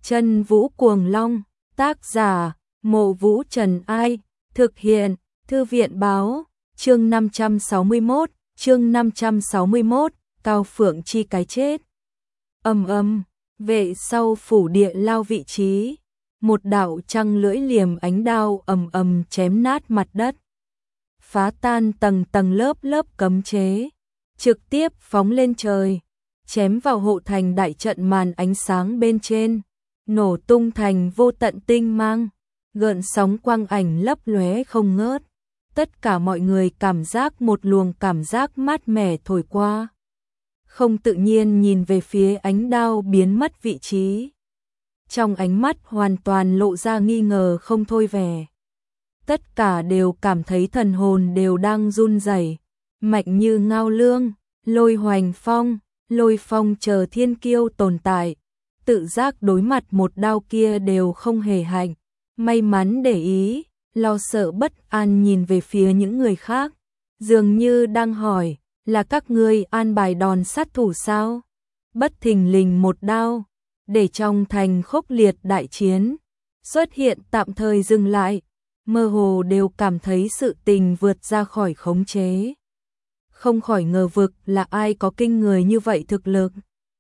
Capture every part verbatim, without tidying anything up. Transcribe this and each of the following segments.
Chân Vũ Cuồng Long, tác giả, Mộ Vũ Trần Ai, thực hiện, Thư viện Báo, chương năm trăm sáu mươi mốt, chương năm trăm sáu mươi mốt, Cao Phượng Chi cái chết. Ầm ầm, vệ sau phủ địa lao vị trí, một đạo trăng lưỡi liềm ánh đao ầm ầm chém nát mặt đất, phá tan tầng tầng lớp lớp cấm chế, trực tiếp phóng lên trời, chém vào hộ thành đại trận màn ánh sáng bên trên, nổ tung thành vô tận tinh mang, gợn sóng quang ảnh lấp lóe không ngớt. Tất cả mọi người cảm giác một luồng cảm giác mát mẻ thổi qua, không tự nhiên nhìn về phía ánh đao biến mất vị trí. Trong ánh mắt hoàn toàn lộ ra nghi ngờ không thôi vẻ. Tất cả đều cảm thấy thần hồn đều đang run rẩy, mạnh như Ngao Lương, Lôi Hoành Phong, Lôi Phong chờ thiên kiêu tồn tại, tự giác đối mặt một đao kia đều không hề hạnh, may mắn để ý, lo sợ bất an nhìn về phía những người khác, dường như đang hỏi, là các ngươi an bài đòn sát thủ sao? Bất thình lình một đao, để trong thành khốc liệt đại chiến, xuất hiện tạm thời dừng lại, mơ hồ đều cảm thấy sự tình vượt ra khỏi khống chế. Không khỏi ngờ vực là ai có kinh người như vậy thực lực.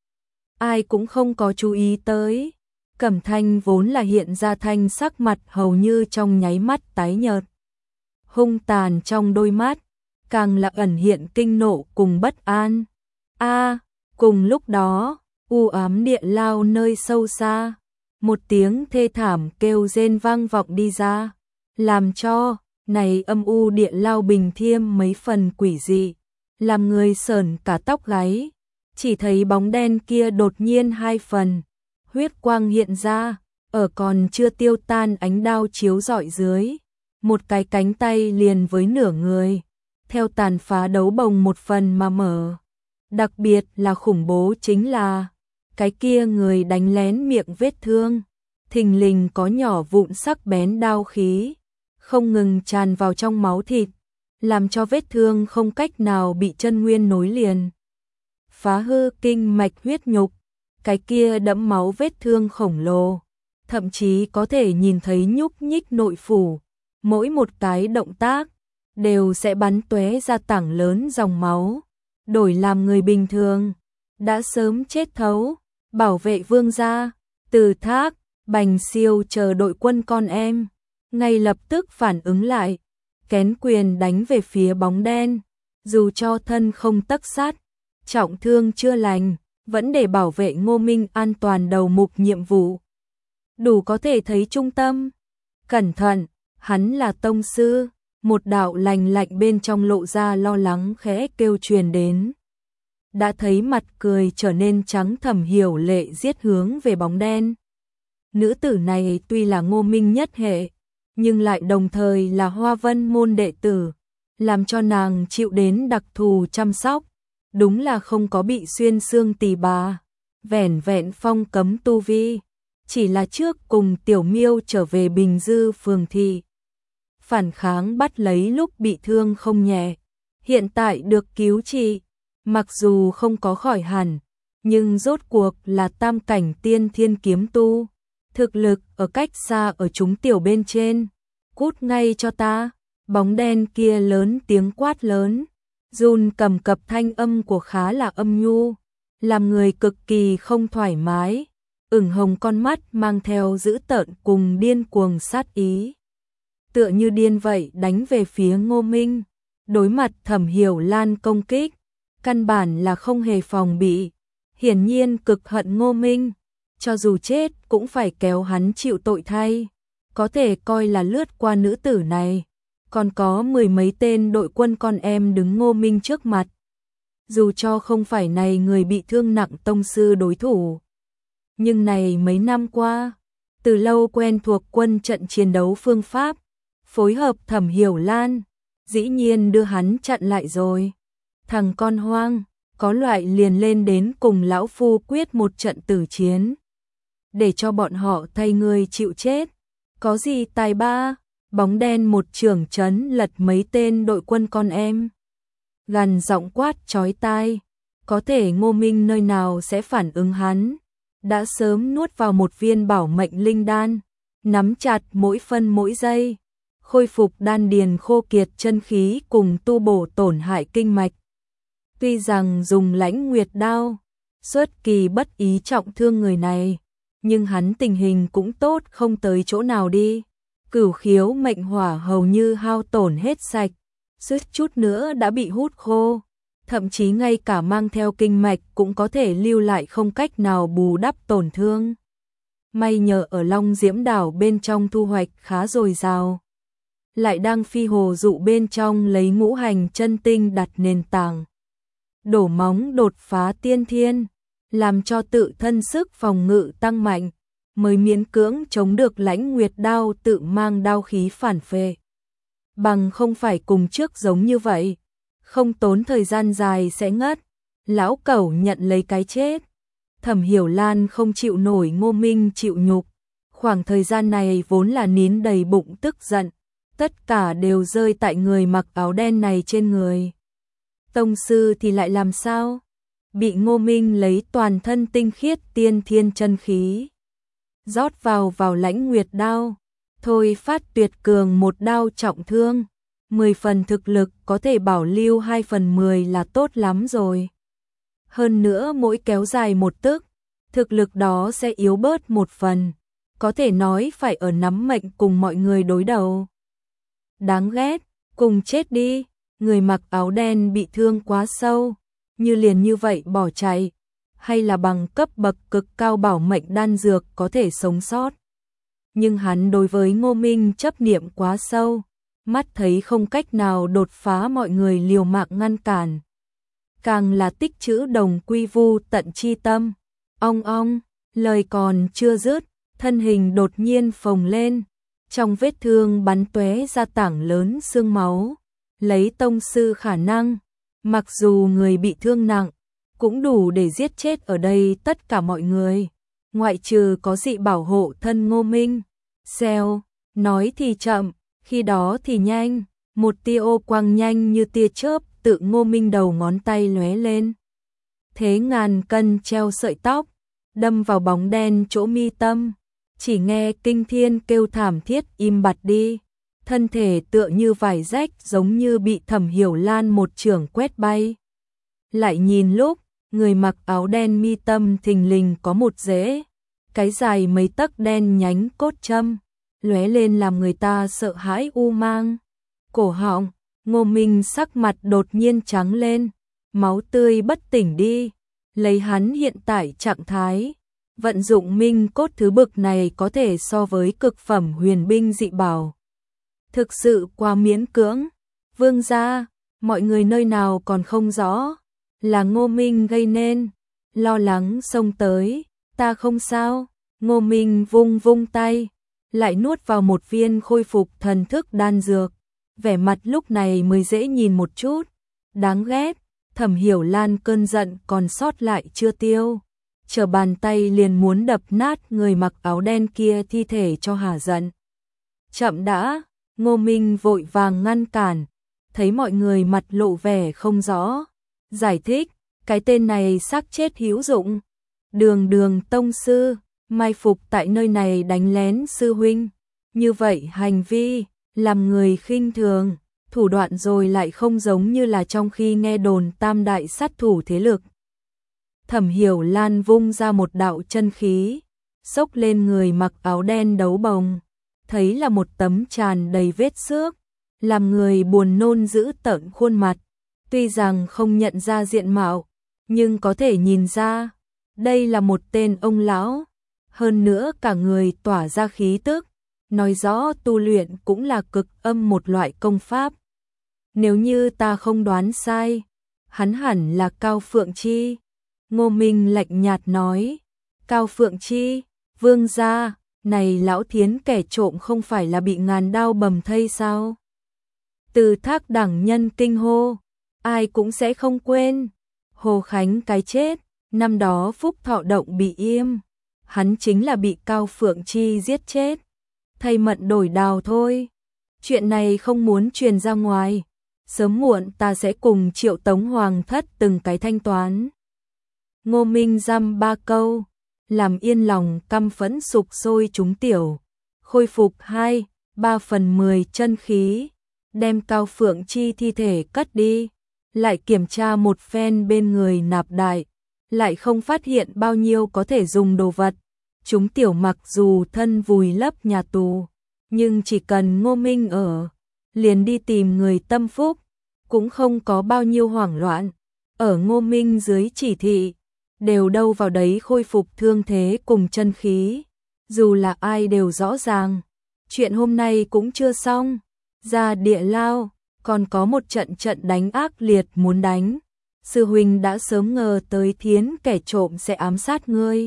Ai cũng không có chú ý tới. Cẩm Thanh vốn là hiện ra thanh sắc mặt hầu như trong nháy mắt tái nhợt. Hung tàn trong đôi mắt, càng là ẩn hiện kinh nộ cùng bất an. A, cùng lúc đó, u ám địa lao nơi sâu xa, một tiếng thê thảm kêu rên vang vọng đi ra, làm cho này âm u địa lao bình thiêm mấy phần quỷ dị, làm người sởn cả tóc gáy. Chỉ thấy bóng đen kia đột nhiên hai phần, huyết quang hiện ra, ở còn chưa tiêu tan ánh đao chiếu rọi dưới, một cái cánh tay liền với nửa người, theo tàn phá đấu bồng một phần mà mở. Đặc biệt là khủng bố chính là, cái kia người đánh lén miệng vết thương, thình lình có nhỏ vụn sắc bén đao khí, không ngừng tràn vào trong máu thịt, làm cho vết thương không cách nào bị chân nguyên nối liền. Phá hư kinh mạch huyết nhục, cái kia đẫm máu vết thương khổng lồ, thậm chí có thể nhìn thấy nhúc nhích nội phủ, mỗi một cái động tác đều sẽ bắn tóe ra tảng lớn dòng máu, đổi làm người bình thường đã sớm chết thấu. Bảo vệ vương gia, Từ Thác, Bành Siêu chờ đội quân con em, ngay lập tức phản ứng lại, kén quyền đánh về phía bóng đen, dù cho thân không tấc sát, trọng thương chưa lành, vẫn để bảo vệ Ngô Minh an toàn đầu mục nhiệm vụ. Đủ có thể thấy trung tâm. Cẩn thận, hắn là tông sư, một đạo lành lạnh bên trong lộ ra lo lắng khẽ kêu truyền đến. Đã thấy mặt cười trở nên trắng Thẩm Hiểu Lệ giết hướng về bóng đen. Nữ tử này tuy là Ngô Minh nhất hệ, nhưng lại đồng thời là Hoa Vân môn đệ tử, làm cho nàng chịu đến đặc thù chăm sóc. Đúng là không có bị xuyên xương tỳ bà, vẻn vẹn phong cấm tu vi, chỉ là trước cùng Tiểu Miêu trở về Bình Dư phường thị. Phản kháng bắt lấy lúc bị thương không nhẹ, hiện tại được cứu trị, mặc dù không có khỏi hẳn, nhưng rốt cuộc là tam cảnh tiên thiên kiếm tu, thực lực ở cách xa ở chúng tiểu bên trên. Cút ngay cho ta, bóng đen kia lớn tiếng quát lớn. Run cầm cập thanh âm của khá là âm nhu, làm người cực kỳ không thoải mái, ửng hồng con mắt mang theo dữ tợn cùng điên cuồng sát ý. Tựa như điên vậy đánh về phía Ngô Minh, đối mặt Thẩm Hiểu Lan công kích, căn bản là không hề phòng bị, hiển nhiên cực hận Ngô Minh, cho dù chết cũng phải kéo hắn chịu tội thay, có thể coi là lướt qua nữ tử này. Còn có mười mấy tên đội quân con em đứng Ngô Minh trước mặt. Dù cho không phải này người bị thương nặng tông sư đối thủ, nhưng này mấy năm qua, từ lâu quen thuộc quân trận chiến đấu phương pháp, phối hợp Thẩm Hiểu Lan, dĩ nhiên đưa hắn chặn lại rồi. Thằng con hoang, có loại liền lên đến cùng lão phu quyết một trận tử chiến, để cho bọn họ thay người chịu chết. Có gì tài ba? Bóng đen một trường chấn lật mấy tên đội quân con em. Gằn giọng quát chói tai, có thể Ngô Minh nơi nào sẽ phản ứng hắn. đã sớm nuốt vào một viên bảo mệnh linh đan, nắm chặt mỗi phân mỗi giây, khôi phục đan điền khô kiệt chân khí cùng tu bổ tổn hại kinh mạch. Tuy rằng dùng Lãnh Nguyệt đao, xuất kỳ bất ý trọng thương người này, nhưng hắn tình hình cũng tốt không tới chỗ nào đi. Cửu khiếu mệnh hỏa hầu như hao tổn hết sạch, suýt chút nữa đã bị hút khô, thậm chí ngay cả mang theo kinh mạch cũng có thể lưu lại không cách nào bù đắp tổn thương. May nhờ ở Long Diễm đảo bên trong thu hoạch khá dồi dào, lại đang phi hồ dụ bên trong lấy ngũ hành chân tinh đặt nền tảng, đổ móng đột phá tiên thiên, làm cho tự thân sức phòng ngự tăng mạnh, mới miễn cưỡng chống được Lãnh Nguyệt đao tự mang đao khí phản phệ. Bằng không phải cùng trước giống như vậy, không tốn thời gian dài sẽ ngất, lão cẩu nhận lấy cái chết. Thẩm Hiểu Lan không chịu nổi Ngô Minh chịu nhục, khoảng thời gian này vốn là nín đầy bụng tức giận, tất cả đều rơi tại người mặc áo đen này trên người. Tông sư thì lại làm sao? Bị Ngô Minh lấy toàn thân tinh khiết tiên thiên chân khí rót vào vào Lãnh Nguyệt đao, thôi phát tuyệt cường một đao trọng thương, mười phần thực lực có thể bảo lưu hai phần mười là tốt lắm rồi. Hơn nữa mỗi kéo dài một tức, thực lực đó sẽ yếu bớt một phần, có thể nói phải ở nắm mệnh cùng mọi người đối đầu. Đáng ghét, cùng chết đi, người mặc áo đen bị thương quá sâu, như liền như vậy bỏ chạy, hay là bằng cấp bậc cực cao bảo mệnh đan dược có thể sống sót. Nhưng hắn đối với Ngô Minh chấp niệm quá sâu, mắt thấy không cách nào đột phá mọi người liều mạng ngăn cản. Càng là tích trữ đồng quy vu tận chi tâm. Ong ong, lời còn chưa dứt, thân hình đột nhiên phồng lên, trong vết thương bắn tóe ra tảng lớn xương máu. Lấy tông sư khả năng, mặc dù người bị thương nặng, cũng đủ để giết chết ở đây tất cả mọi người, ngoại trừ có dị bảo hộ thân Ngô Minh. Xèo, nói thì chậm, khi đó thì nhanh, một tia ô quang nhanh như tia chớp tự Ngô Minh đầu ngón tay lóe lên. Thế ngàn cân treo sợi tóc, đâm vào bóng đen chỗ mi tâm, chỉ nghe kinh thiên kêu thảm thiết im bặt đi, thân thể tựa như vải rách giống như bị Thẩm Hiểu Lan một chưởng quét bay. Lại nhìn lúc, người mặc áo đen mi tâm thình lình có một rễ, cái dài mấy tấc đen nhánh cốt châm, lóe lên làm người ta sợ hãi u mang. Cổ họng, Ngô Minh sắc mặt đột nhiên trắng lên, máu tươi bất tỉnh đi, lấy hắn hiện tại trạng thái, vận dụng minh cốt thứ bực này có thể so với cực phẩm huyền binh dị bảo. Thực sự quá miễn cưỡng. Vương gia, mọi người nơi nào còn không rõ, là Ngô Minh gây nên, lo lắng xông tới, ta không sao. Ngô Minh vung vung tay, lại nuốt vào một viên khôi phục thần thức đan dược, vẻ mặt lúc này mới dễ nhìn một chút. Đáng ghét, Thẩm Hiểu Lan cơn giận còn sót lại chưa tiêu, trở bàn tay liền muốn đập nát người mặc áo đen kia thi thể cho hả giận. Chậm đã, Ngô Minh vội vàng ngăn cản, thấy mọi người mặt lộ vẻ không rõ, giải thích, cái tên này xác chết hữu dụng. Đường Đường tông sư, mai phục tại nơi này đánh lén sư huynh, như vậy hành vi làm người khinh thường, thủ đoạn rồi lại không giống như là trong khi nghe đồn tam đại sát thủ thế lực. Thẩm Hiểu Lan vung ra một đạo chân khí, xốc lên người mặc áo đen đấu bồng, thấy là một tấm tràn đầy vết xước, làm người buồn nôn dữ tợn khuôn mặt. Tuy rằng không nhận ra diện mạo, nhưng có thể nhìn ra, đây là một tên ông lão, hơn nữa cả người tỏa ra khí tức, nói rõ tu luyện cũng là cực âm một loại công pháp. Nếu như ta không đoán sai, hắn hẳn là Cao Phượng Chi. Ngô Minh lạnh nhạt nói, Cao Phượng Chi, vương gia, này lão thiến kẻ trộm không phải là bị ngàn đao bầm thây sao? Từ Thác đẳng nhân kinh hô, ai cũng sẽ không quên. Hồ Khánh cái chết, năm đó Phúc Thọ Động bị im, hắn chính là bị Cao Phượng Chi giết chết. Thay mận đổi đào thôi, chuyện này không muốn truyền ra ngoài, sớm muộn ta sẽ cùng Triệu Tống Hoàng thất từng cái thanh toán. Ngô Minh dăm ba câu, làm yên lòng căm phẫn sục sôi chúng tiểu, khôi phục hai, ba phần mười chân khí, đem Cao Phượng Chi thi thể cất đi, lại kiểm tra một phen bên người nạp đại, lại không phát hiện bao nhiêu có thể dùng đồ vật. Chúng tiểu mặc dù thân vùi lấp nhà tù, nhưng chỉ cần Ngô Minh ở, liền đi tìm người tâm phúc, cũng không có bao nhiêu hoảng loạn. Ở Ngô Minh dưới chỉ thị, đều đâu vào đấy khôi phục thương thế cùng chân khí. Dù là ai đều rõ ràng, chuyện hôm nay cũng chưa xong. Ra địa lao, còn có một trận trận đánh ác liệt muốn đánh. Sư huynh đã sớm ngờ tới Thiến kẻ trộm sẽ ám sát ngươi.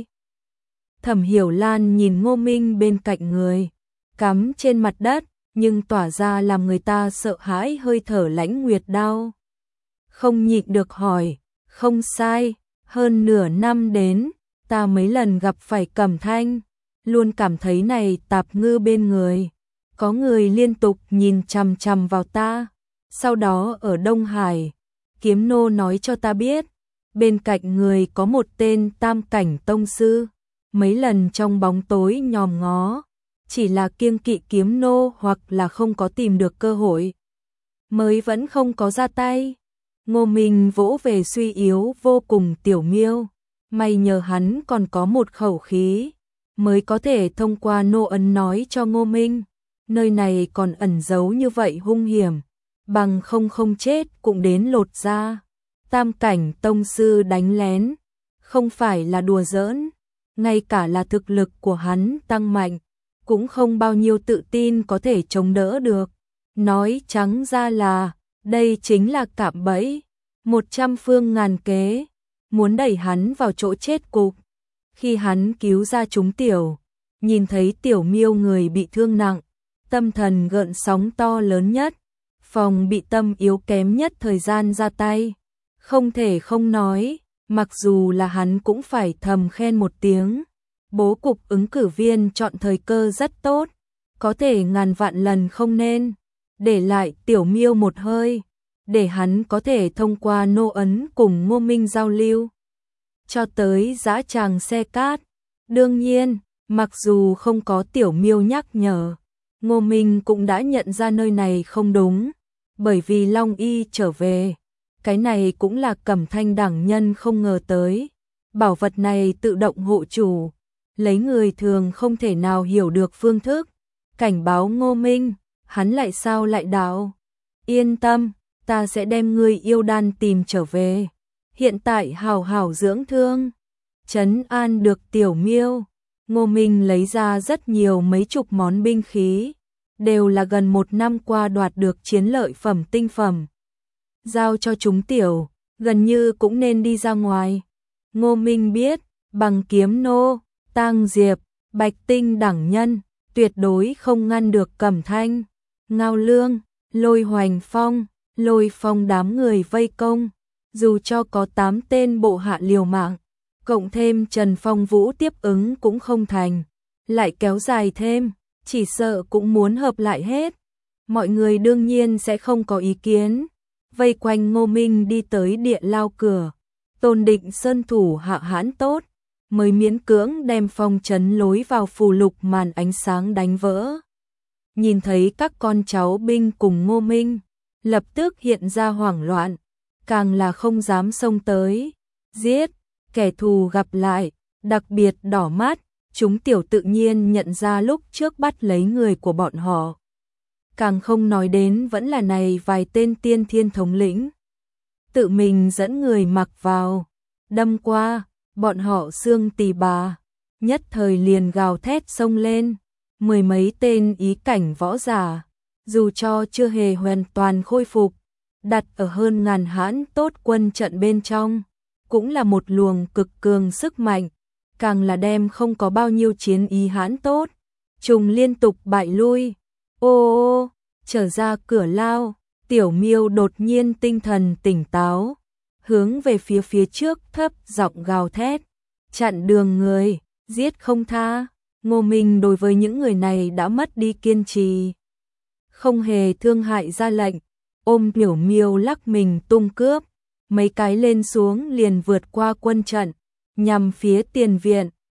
Thẩm Hiểu Lan nhìn Ngô Minh bên cạnh người, cắm trên mặt đất, nhưng tỏa ra làm người ta sợ hãi hơi thở lãnh nguyệt đao. Không nhịn được hỏi, không sai, hơn nửa năm đến, ta mấy lần gặp phải Cẩm Thanh, luôn cảm thấy này tạp ngư bên người. Có người liên tục nhìn chằm chằm vào ta. Sau đó ở Đông Hải, Kiếm Nô nói cho ta biết, bên cạnh người có một tên tam cảnh tông sư. Mấy lần trong bóng tối nhòm ngó, chỉ là kiêng kỵ Kiếm Nô hoặc là không có tìm được cơ hội, mới vẫn không có ra tay. Ngô Minh vỗ về suy yếu vô cùng Tiểu Miêu, may nhờ hắn còn có một khẩu khí, mới có thể thông qua nô ấn nói cho Ngô Minh, nơi này còn ẩn giấu như vậy hung hiểm, bằng không không chết cũng đến lột ra. Tam cảnh tông sư đánh lén, không phải là đùa giỡn, ngay cả là thực lực của hắn tăng mạnh, cũng không bao nhiêu tự tin có thể chống đỡ được. Nói trắng ra là, đây chính là cạm bẫy, một trăm phương ngàn kế, muốn đẩy hắn vào chỗ chết cục. Khi hắn cứu ra chúng tiểu, nhìn thấy Tiểu Miêu người bị thương nặng, tâm thần gợn sóng to lớn nhất, phòng bị tâm yếu kém nhất thời gian ra tay. Không thể không nói, mặc dù là hắn cũng phải thầm khen một tiếng. Bố cục ứng cử viên chọn thời cơ rất tốt, có thể ngàn vạn lần không nên để lại Tiểu Miêu một hơi, để hắn có thể thông qua nô ấn cùng Ngô Minh giao lưu. Cho tới dã tràng xe cát, đương nhiên, mặc dù không có Tiểu Miêu nhắc nhở, Ngô Minh cũng đã nhận ra nơi này không đúng, bởi vì Long Y trở về. Cái này cũng là Cẩm Thanh đẳng nhân không ngờ tới. Bảo vật này tự động hộ chủ, lấy người thường không thể nào hiểu được phương thức. Cảnh báo Ngô Minh, hắn lại sao lại đảo. Yên tâm, ta sẽ đem ngươi yêu đan tìm trở về. Hiện tại hào hào dưỡng thương. Trấn an được Tiểu Miêu, Ngô Minh lấy ra rất nhiều mấy chục món binh khí, đều là gần một năm qua đoạt được chiến lợi phẩm tinh phẩm. Giao cho chúng tiểu, gần như cũng nên đi ra ngoài. Ngô Minh biết, bằng Kiếm Nô, Tang Diệp, Bạch Tinh đẳng nhân, tuyệt đối không ngăn được Cẩm Thanh, Ngao Lương, Lôi Hoành Phong, Lôi Phong đám người vây công. Dù cho có tám tên bộ hạ liều mạng, cộng thêm Trần Phong Vũ tiếp ứng cũng không thành, lại kéo dài thêm, chỉ sợ cũng muốn hợp lại hết. Mọi người đương nhiên sẽ không có ý kiến. Vây quanh Ngô Minh đi tới địa lao cửa, Tôn Định Sơn thủ hạ hãn tốt, mới miễn cưỡng đem phong trấn lối vào phù lục màn ánh sáng đánh vỡ. Nhìn thấy các con cháu binh cùng Ngô Minh, lập tức hiện ra hoảng loạn, càng là không dám xông tới, giết, kẻ thù gặp lại, đặc biệt đỏ mắt, chúng tiểu tự nhiên nhận ra lúc trước bắt lấy người của bọn họ. Càng không nói đến vẫn là này vài tên tiên thiên thống lĩnh. Tự mình dẫn người mặc vào, đâm qua, bọn họ xương tỳ bà, nhất thời liền gào thét xông lên. Mười mấy tên ý cảnh võ giả, dù cho chưa hề hoàn toàn khôi phục, đặt ở hơn ngàn hãn tốt quân trận bên trong, cũng là một luồng cực cường sức mạnh, càng là đem không có bao nhiêu chiến ý hãn tốt, trùng liên tục bại lui. Ô ô, trở ra cửa lao, Tiểu Miêu đột nhiên tinh thần tỉnh táo, hướng về phía phía trước thấp giọng gào thét, chặn đường người, giết không tha. Ngô Minh đối với những người này đã mất đi kiên trì, không hề thương hại ra lệnh, ôm Tiểu Miêu lắc mình tung cướp, mấy cái lên xuống liền vượt qua quân trận, nhằm phía tiền viện,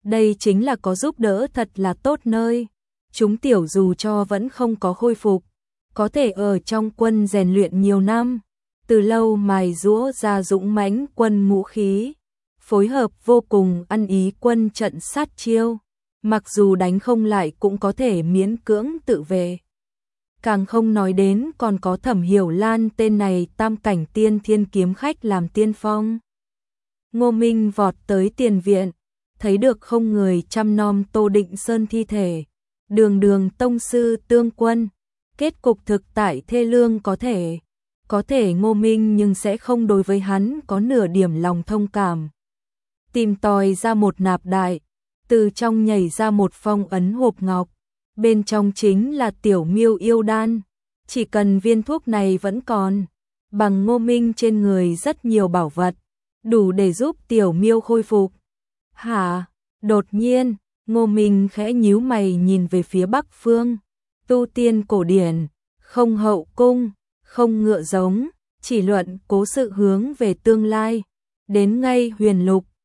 Đây chính là có giúp đỡ thật là tốt nơi. Chúng tiểu dù cho vẫn không có khôi phục, có thể ở trong quân rèn luyện nhiều năm, từ lâu mài giũa ra dũng mãnh quân ngũ khí, phối hợp vô cùng ăn ý quân trận sát chiêu, mặc dù đánh không lại cũng có thể miễn cưỡng tự vệ. Càng không nói đến còn có Thẩm Hiểu Lan tên này tam cảnh tiên thiên kiếm khách làm tiên phong. Ngô Minh vọt tới tiền viện, thấy được không người chăm nom Tô Định Sơn thi thể, đường đường tông sư tương quân, kết cục thực tại thê lương có thể, có thể Ngô Minh nhưng sẽ không đối với hắn có nửa điểm lòng thông cảm. Tìm tòi ra một nạp đại, từ trong nhảy ra một phong ấn hộp ngọc, bên trong chính là tiểu miêu yêu đan, chỉ cần viên thuốc này vẫn còn, bằng Ngô Minh trên người rất nhiều bảo vật, đủ để giúp tiểu miêu khôi phục. Hả? Đột nhiên, Ngô Minh khẽ nhíu mày nhìn về phía bắc phương, tu tiên cổ điển, không hậu cung, không ngựa giống, chỉ luận cố sự hướng về tương lai, đến ngay huyền lục,